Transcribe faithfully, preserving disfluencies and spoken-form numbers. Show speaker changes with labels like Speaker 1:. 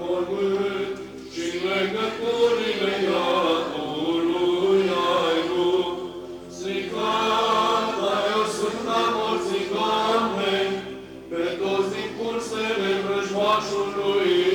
Speaker 1: mormânt și-n legăturile iadului ai rupt. Stricat ai o sfânta morții, Doamne, pe toți din cursele vrăjmașului